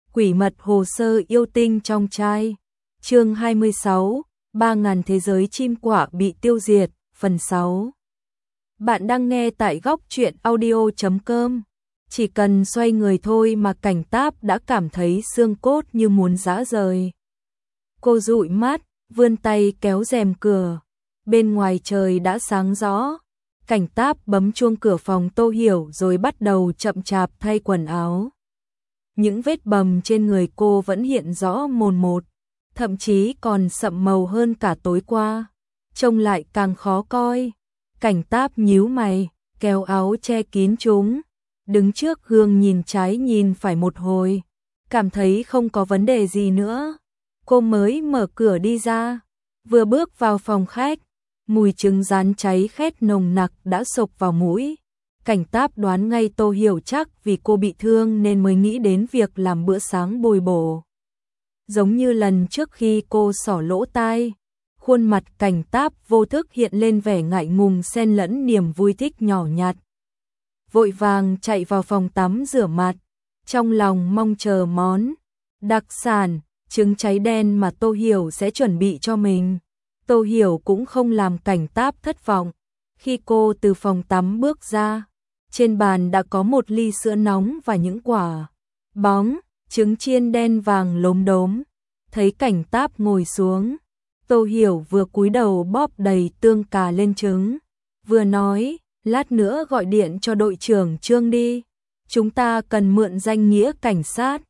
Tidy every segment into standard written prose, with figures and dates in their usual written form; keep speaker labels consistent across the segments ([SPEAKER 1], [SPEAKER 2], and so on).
[SPEAKER 1] Quỷ mật hồ sơ yêu tinh trong trai. Chương 26, 3000 thế giới chim quả bị tiêu diệt, phần 6. Bạn đang nghe tại góc truyện audio.com. Chỉ cần xoay người thôi mà Cảnh Táp đã cảm thấy xương cốt như muốn giã rời. Cô dụi mắt, vươn tay kéo rèm cửa. Bên ngoài trời đã sáng rõ. Cảnh Táp bấm chuông cửa phòng Tô Hiểu rồi bắt đầu chậm chạp thay quần áo. Những vết bầm trên người cô vẫn hiện rõ mồn một, thậm chí còn sậm màu hơn cả tối qua, trông lại càng khó coi. Cảnh Táp nhíu mày, kéo áo che kín chúng, đứng trước gương nhìn trái nhìn phải một hồi, cảm thấy không có vấn đề gì nữa. Cô mới mở cửa đi ra, vừa bước vào phòng khách, mùi trứng rán cháy khét nồng nặc đã xộc vào mũi. Cảnh Táp đoán ngay Tô Hiểu chắc vì cô bị thương nên mới nghĩ đến việc làm bữa sáng bồi bổ. Giống như lần trước khi cô xỏ lỗ tai, khuôn mặt Cảnh Táp vô thức hiện lên vẻ ngại ngùng xen lẫn niềm vui thích nhỏ nhặt. Vội vàng chạy vào phòng tắm rửa mặt, trong lòng mong chờ món đặc sản, trứng cháy đen mà Tô Hiểu sẽ chuẩn bị cho mình. Tô Hiểu cũng không làm Cảnh Táp thất vọng. Khi cô từ phòng tắm bước ra, trên bàn đã có một ly sữa nóng và những quả bóng, trứng chiên đen vàng lốm đốm. Thấy Cảnh Táp ngồi xuống, Tô Hiểu vừa cúi đầu bóp đầy tương cà lên trứng, vừa nói, lát nữa gọi điện cho đội trưởng Trương đi, chúng ta cần mượn danh nghĩa cảnh sát.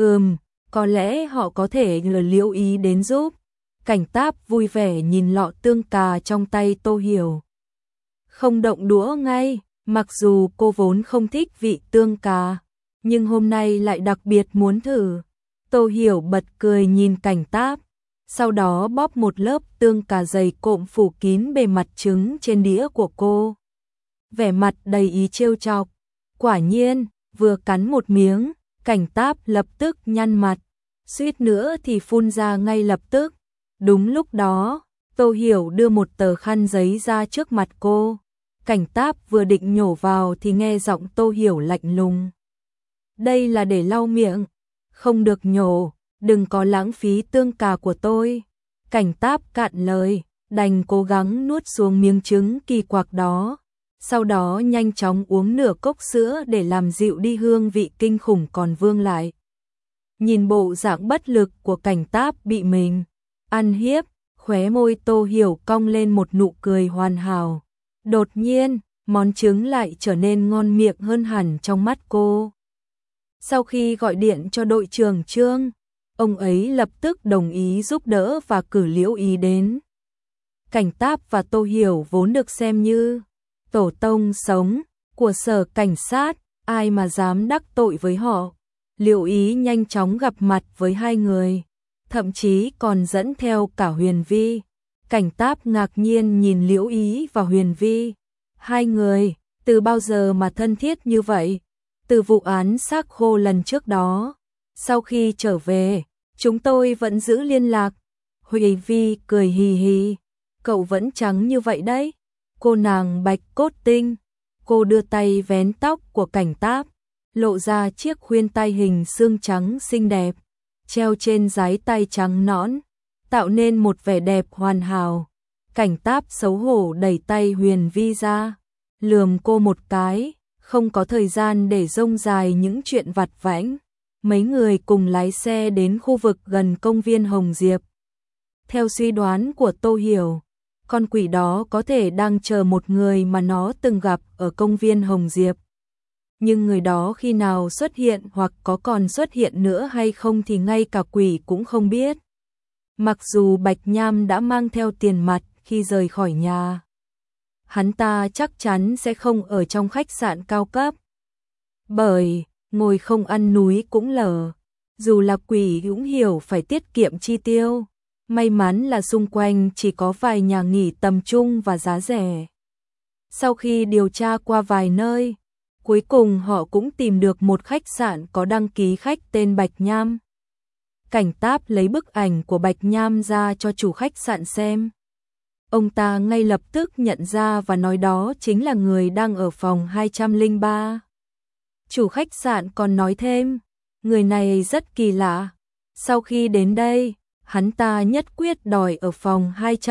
[SPEAKER 1] Có lẽ họ có thể lưu ý đến giúp. Cảnh Táp vui vẻ nhìn lọ tương cà trong tay Tô Hiểu. Không động đũa ngay, mặc dù cô vốn không thích vị tương cà, nhưng hôm nay lại đặc biệt muốn thử. Tô Hiểu bật cười nhìn Cảnh Táp, sau đó bóp một lớp tương cà dày cộm phủ kín bề mặt trứng trên đĩa của cô. Vẻ mặt đầy ý trêu chọc. Quả nhiên, vừa cắn một miếng, Cảnh Táp lập tức nhăn mặt, suýt nữa thì phun ra ngay lập tức. Đúng lúc đó, Tô Hiểu đưa một tờ khăn giấy ra trước mặt cô. Cảnh Táp vừa định nhổ vào thì nghe giọng Tô Hiểu lạnh lùng. Đây là để lau miệng, không được nhổ, đừng có lãng phí tương cà của tôi. Cảnh Táp cạn lời, đành cố gắng nuốt xuống miếng trứng kỳ quặc đó. Sau đó nhanh chóng uống nửa cốc sữa để làm dịu đi hương vị kinh khủng còn vương lại. Nhìn bộ dạng bất lực của Cảnh Táp bị mình ăn hiếp, khóe môi Tô Hiểu cong lên một nụ cười hoàn hảo. Đột nhiên, món trứng lại trở nên ngon miệng hơn hẳn trong mắt cô. Sau khi gọi điện cho đội trưởng Trương, ông ấy lập tức đồng ý giúp đỡ và cử Liễu Ý đến. Cảnh Táp và Tô Hiểu vốn được xem như tổ tông sống của sở cảnh sát, ai mà dám đắc tội với họ. Liễu Ý nhanh chóng gặp mặt với hai người, thậm chí còn dẫn theo cả Huyền Vi. Cảnh Táp ngạc nhiên nhìn Liễu Ý và Huyền Vi. Hai người, từ bao giờ mà thân thiết như vậy? Từ vụ án xác khô lần trước đó. Sau khi trở về, chúng tôi vẫn giữ liên lạc. Huyền Vi cười hì hì. Cậu vẫn trắng như vậy đấy. Cô nàng bạch cốt tinh. Cô đưa tay vén tóc của Cảnh Táp, lộ ra chiếc khuyên tai hình xương trắng xinh đẹp, treo trên dái tay trắng nõn, tạo nên một vẻ đẹp hoàn hảo. Cảnh Táp xấu hổ đẩy tay Huyền Vi ra, lườm cô một cái, không có thời gian để rông dài những chuyện vặt vãnh. Mấy người cùng lái xe đến khu vực gần công viên Hồng Diệp. Theo suy đoán của Tô Hiểu, con quỷ đó có thể đang chờ một người mà nó từng gặp ở công viên Hồng Diệp. Nhưng người đó khi nào xuất hiện hoặc có còn xuất hiện nữa hay không thì ngay cả quỷ cũng không biết. Mặc dù Bạch Nham đã mang theo tiền mặt khi rời khỏi nhà, hắn ta chắc chắn sẽ không ở trong khách sạn cao cấp. Bởi, ngồi không ăn núi cũng lở. Dù là quỷ cũng hiểu phải tiết kiệm chi tiêu. May mắn là xung quanh chỉ có vài nhà nghỉ tầm trung và giá rẻ. Sau khi điều tra qua vài nơi, cuối cùng họ cũng tìm được một khách sạn có đăng ký khách tên Bạch Nham. Cảnh Táp lấy bức ảnh của Bạch Nham ra cho chủ khách sạn xem. Ông ta ngay lập tức nhận ra và nói đó chính là người đang ở phòng 203. Chủ khách sạn còn nói thêm, Người này rất kỳ lạ. Sau khi đến đây, hắn ta nhất quyết đòi ở phòng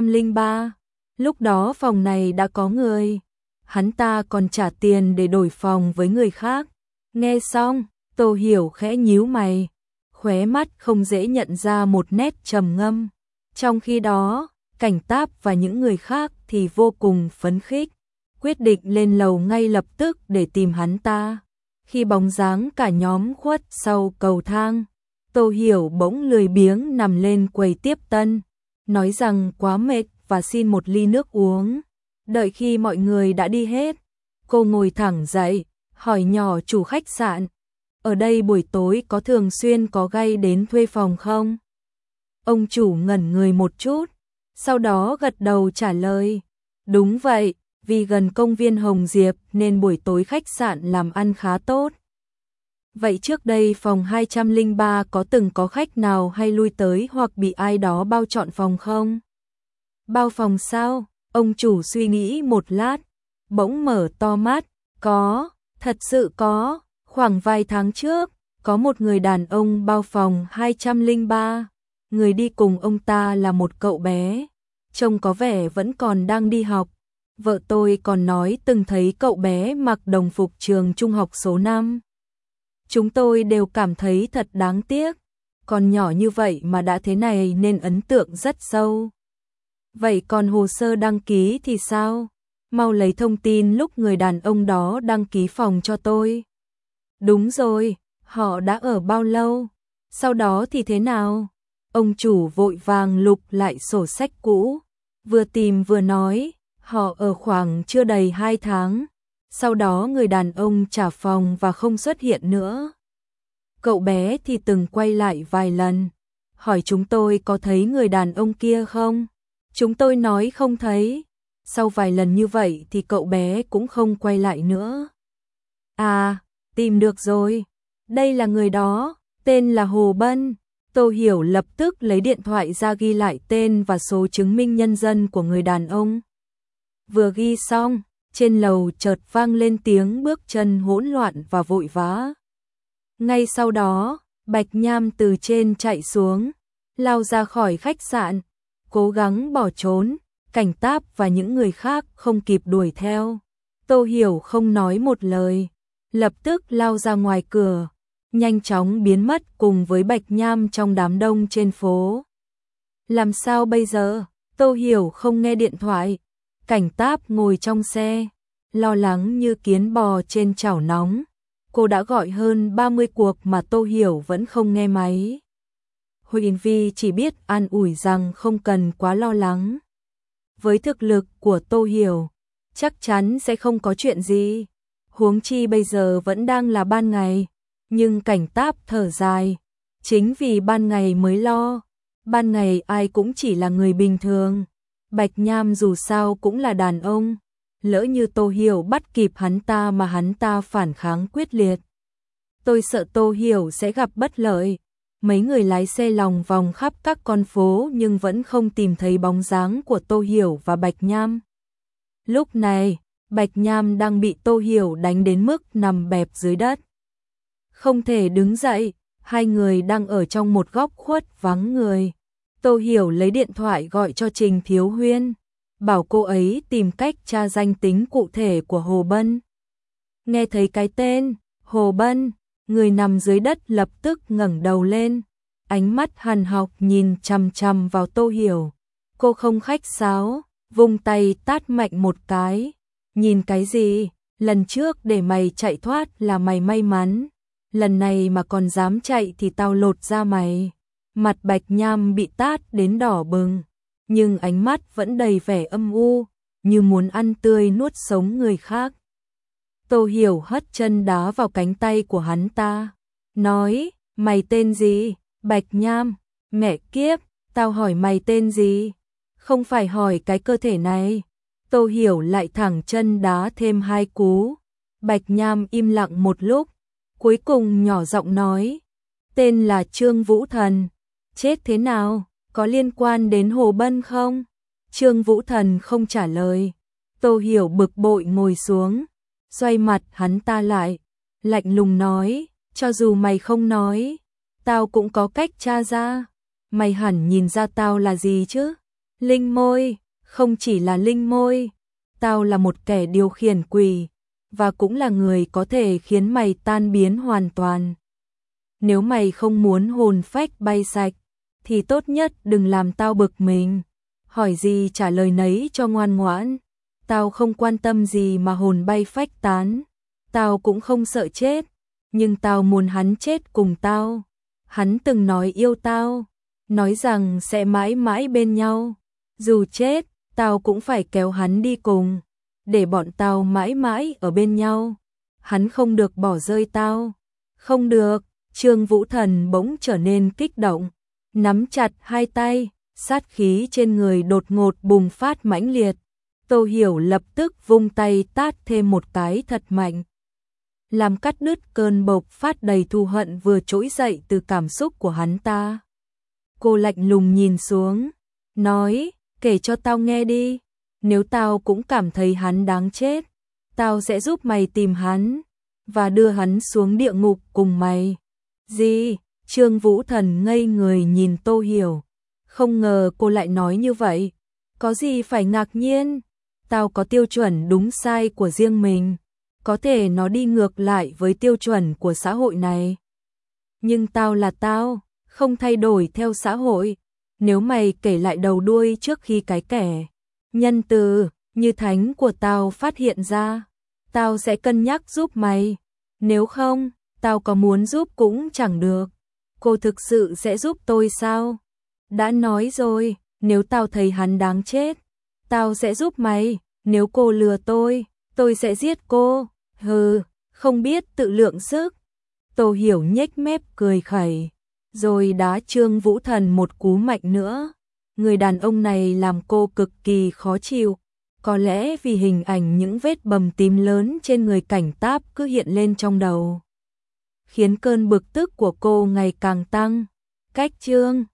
[SPEAKER 1] 203. Lúc đó phòng này đã có người. Hắn ta còn trả tiền để đổi phòng với người khác. Nghe xong, Tô Hiểu khẽ nhíu mày. Khóe mắt không dễ nhận ra một nét trầm ngâm. Trong khi đó, Cảnh Táp và những người khác thì vô cùng phấn khích. Quyết định lên lầu ngay lập tức để tìm hắn ta. Khi bóng dáng cả nhóm khuất sau cầu thang, Tô Hiểu bỗng lười biếng nằm lên quầy tiếp tân, nói rằng quá mệt và xin một ly nước uống. Đợi khi mọi người đã đi hết, cô ngồi thẳng dậy, hỏi nhỏ chủ khách sạn, ở đây buổi tối có thường xuyên có gay đến thuê phòng không? Ông chủ ngẩn người một chút, sau đó gật đầu trả lời, đúng vậy, vì gần công viên Hồng Diệp nên buổi tối khách sạn làm ăn khá tốt. Vậy trước đây phòng 203 có từng có khách nào hay lui tới hoặc bị ai đó bao trọn phòng không? Bao phòng sao? Ông chủ suy nghĩ một lát, bỗng mở to mắt, có, thật sự có, khoảng vài tháng trước, có một người đàn ông bao phòng 203, người đi cùng ông ta là một cậu bé, trông có vẻ vẫn còn đang đi học. Vợ tôi còn nói từng thấy cậu bé mặc đồng phục trường trung học số 5. Chúng tôi đều cảm thấy thật đáng tiếc, còn nhỏ như vậy mà đã thế này nên ấn tượng rất sâu. Vậy còn hồ sơ đăng ký thì sao? Mau lấy thông tin lúc người đàn ông đó đăng ký phòng cho tôi. Đúng rồi, họ đã ở bao lâu? Sau đó thì thế nào? Ông chủ vội vàng lục lại sổ sách cũ, vừa tìm vừa nói, họ ở khoảng chưa đầy 2 tháng. Sau đó người đàn ông trả phòng và không xuất hiện nữa. Cậu bé thì từng quay lại vài lần, hỏi chúng tôi có thấy người đàn ông kia không? Chúng tôi nói không thấy. Sau vài lần như vậy thì cậu bé cũng không quay lại nữa. À, tìm được rồi. Đây là người đó, tên là Hồ Bân. Tô Hiểu lập tức lấy điện thoại ra ghi lại tên và số chứng minh nhân dân của người đàn ông. Vừa ghi xong, trên lầu chợt vang lên tiếng bước chân hỗn loạn và vội vã. Ngay sau đó, Bạch Nham từ trên chạy xuống, lao ra khỏi khách sạn, cố gắng bỏ trốn. Cảnh Táp và những người khác không kịp đuổi theo. Tô Hiểu không nói một lời, lập tức lao ra ngoài cửa, nhanh chóng biến mất cùng với Bạch Nham trong đám đông trên phố. Làm sao bây giờ? Tô Hiểu không nghe điện thoại. Cảnh Táp ngồi trong xe, lo lắng như kiến bò trên chảo nóng. Cô đã gọi hơn 30 cuộc mà Tô Hiểu vẫn không nghe máy. Huỳnh Vi chỉ biết an ủi rằng không cần quá lo lắng. Với thực lực của Tô Hiểu, chắc chắn sẽ không có chuyện gì. Huống chi bây giờ vẫn đang là ban ngày. Nhưng Cảnh Táp thở dài. Chính vì ban ngày mới lo. Ban ngày ai cũng chỉ là người bình thường. Bạch Nham dù sao cũng là đàn ông. Lỡ như Tô Hiểu bắt kịp hắn ta mà hắn ta phản kháng quyết liệt. Tôi sợ Tô Hiểu sẽ gặp bất lợi. Mấy người lái xe lòng vòng khắp các con phố nhưng vẫn không tìm thấy bóng dáng của Tô Hiểu và Bạch Nham. Lúc này, Bạch Nham đang bị Tô Hiểu đánh đến mức nằm bẹp dưới đất. Không thể đứng dậy, hai người đang ở trong một góc khuất vắng người. Tô Hiểu lấy điện thoại gọi cho Trình Thiếu Huyên, bảo cô ấy tìm cách tra danh tính cụ thể của Hồ Bân. Nghe thấy cái tên, Hồ Bân, người nằm dưới đất lập tức ngẩng đầu lên, ánh mắt hằn học nhìn chằm chằm vào Tô Hiểu. Cô không khách sáo, vung tay tát mạnh một cái. Nhìn cái gì? Lần trước để mày chạy thoát là mày may mắn. Lần này mà còn dám chạy thì tao lột da mày. Mặt Bạch Nham bị tát đến đỏ bừng, nhưng ánh mắt vẫn đầy vẻ âm u, như muốn ăn tươi nuốt sống người khác. Tô Hiểu hất chân đá vào cánh tay của hắn ta, nói, mày tên gì? Bạch Nham. Mẹ kiếp, tao hỏi mày tên gì? Không phải hỏi cái cơ thể này. Tô Hiểu lại thẳng chân đá thêm 2 cú. Bạch Nham im lặng một lúc, cuối cùng nhỏ giọng nói, tên là Trương Vũ Thần. Chết thế nào? Có liên quan đến Hồ Bân không? Trương Vũ Thần không trả lời. Tô Hiểu bực bội ngồi xuống, xoay mặt hắn ta lại, lạnh lùng nói, cho dù mày không nói, tao cũng có cách tra ra. Mày hẳn nhìn ra tao là gì chứ? Linh môi, không chỉ là linh môi, tao là một kẻ điều khiển quỷ, và cũng là người có thể khiến mày tan biến hoàn toàn. Nếu mày không muốn hồn phách bay sạch, thì tốt nhất đừng làm tao bực mình. Hỏi gì trả lời nấy cho ngoan ngoãn. Tao không quan tâm gì mà hồn bay phách tán. Tao cũng không sợ chết, nhưng tao muốn hắn chết cùng tao. Hắn từng nói yêu tao, nói rằng sẽ mãi mãi bên nhau. Dù chết, tao cũng phải kéo hắn đi cùng, để bọn tao mãi mãi ở bên nhau. Hắn không được bỏ rơi tao. Không được. Trương Vũ Thần bỗng trở nên kích động, nắm chặt hai tay, sát khí trên người đột ngột bùng phát mãnh liệt. Tô Hiểu lập tức vung tay tát thêm một cái thật mạnh, làm cắt đứt cơn bộc phát đầy thù hận vừa trỗi dậy từ cảm xúc của hắn ta. Cô lạnh lùng nhìn xuống, nói, kể cho tao nghe đi, nếu tao cũng cảm thấy hắn đáng chết, tao sẽ giúp mày tìm hắn, và đưa hắn xuống địa ngục cùng mày. Gì? Trương Vũ Thần ngây người nhìn Tô Hiểu, không ngờ cô lại nói như vậy. Có gì phải ngạc nhiên, tao có tiêu chuẩn đúng sai của riêng mình, có thể nó đi ngược lại với tiêu chuẩn của xã hội này. Nhưng tao là tao, không thay đổi theo xã hội. Nếu mày kể lại đầu đuôi trước khi cái kẻ nhân từ như thánh của tao phát hiện ra, tao sẽ cân nhắc giúp mày. Nếu không, tao có muốn giúp cũng chẳng được. Cô thực sự sẽ giúp tôi sao? Đã nói rồi, nếu tao thấy hắn đáng chết, tao sẽ giúp mày. Nếu cô lừa tôi sẽ giết cô. Hừ, không biết tự lượng sức. Tô Hiểu nhếch mép cười khẩy, rồi đá Trương Vũ Thần một cú mạnh nữa. Người đàn ông này làm cô cực kỳ khó chịu. Có lẽ vì hình ảnh những vết bầm tím lớn trên người cảnh Táp cứ hiện lên trong đầu, khiến cơn bực tức của cô ngày càng tăng. Cách Trương